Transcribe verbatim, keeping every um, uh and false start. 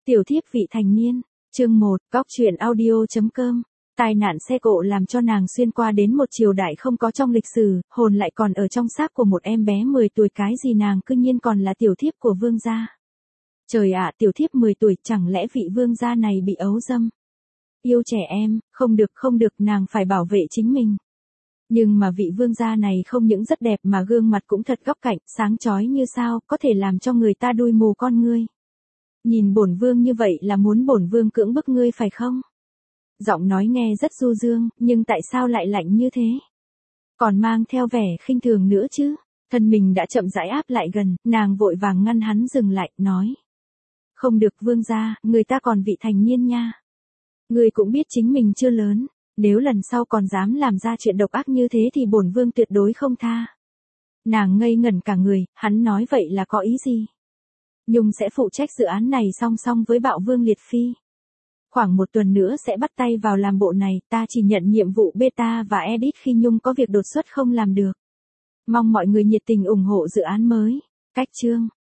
Tiểu thiếp vị thành niên, chương một, góc truyện audio.com. Tai nạn xe cộ làm cho nàng xuyên qua đến một triều đại không có trong lịch sử, hồn lại còn ở trong xác của một em bé mười tuổi, cái gì nàng cư nhiên còn là tiểu thiếp của vương gia. Trời ạ, tiểu thiếp mười tuổi, chẳng lẽ vị vương gia này bị ấu dâm? Yêu trẻ em, không được không được, nàng phải bảo vệ chính mình. Nhưng mà vị vương gia này không những rất đẹp mà gương mặt cũng thật góc cạnh, sáng chói như sao, có thể làm cho người ta đuôi mù con ngươi. Nhìn bổn vương như vậy là muốn bổn vương cưỡng bức ngươi phải không? Giọng nói nghe rất du dương, nhưng tại sao lại lạnh như thế? Còn mang theo vẻ khinh thường nữa chứ? Thân mình đã chậm rãi áp lại gần, nàng vội vàng ngăn hắn dừng lại, nói. Không được vương gia, người ta còn vị thành niên nha. Ngươi cũng biết chính mình chưa lớn, nếu lần sau còn dám làm ra chuyện độc ác như thế thì bổn vương tuyệt đối không tha. Nàng ngây ngẩn cả người, hắn nói vậy là có ý gì? Nhung sẽ phụ trách dự án này song song với Bạo Vương Liệt Phi. Khoảng một tuần nữa sẽ bắt tay vào làm bộ này, ta chỉ nhận nhiệm vụ beta và edit khi Nhung có việc đột xuất không làm được. Mong mọi người nhiệt tình ủng hộ dự án mới. Cách chương.